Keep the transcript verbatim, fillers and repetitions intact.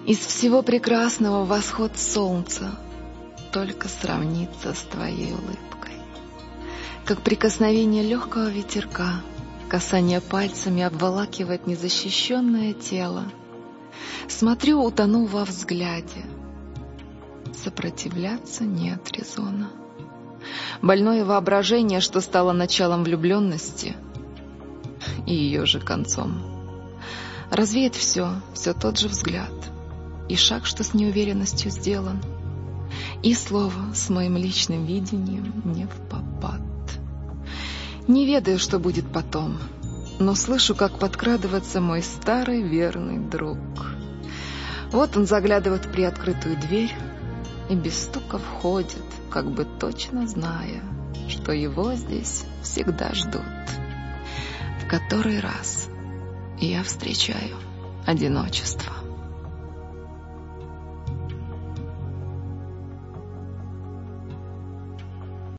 Из всего прекрасного восход солнца только сравнится с твоей улыбкой. Как прикосновение легкого ветерка, касание пальцами обволакивает незащищенное тело. Смотрю, утону во взгляде. Сопротивляться нет резона. Больное воображение, что стало началом влюбленности и ее же концом. Развеет все, все тот же взгляд, и шаг, что с неуверенностью сделан, и слово с моим личным видением не впопад. Не ведаю, что будет потом, но слышу, как подкрадывается мой старый верный друг. Вот он заглядывает в приоткрытую дверь и без стука входит, как бы точно зная, что его здесь всегда ждут. В который раз я встречаю одиночество.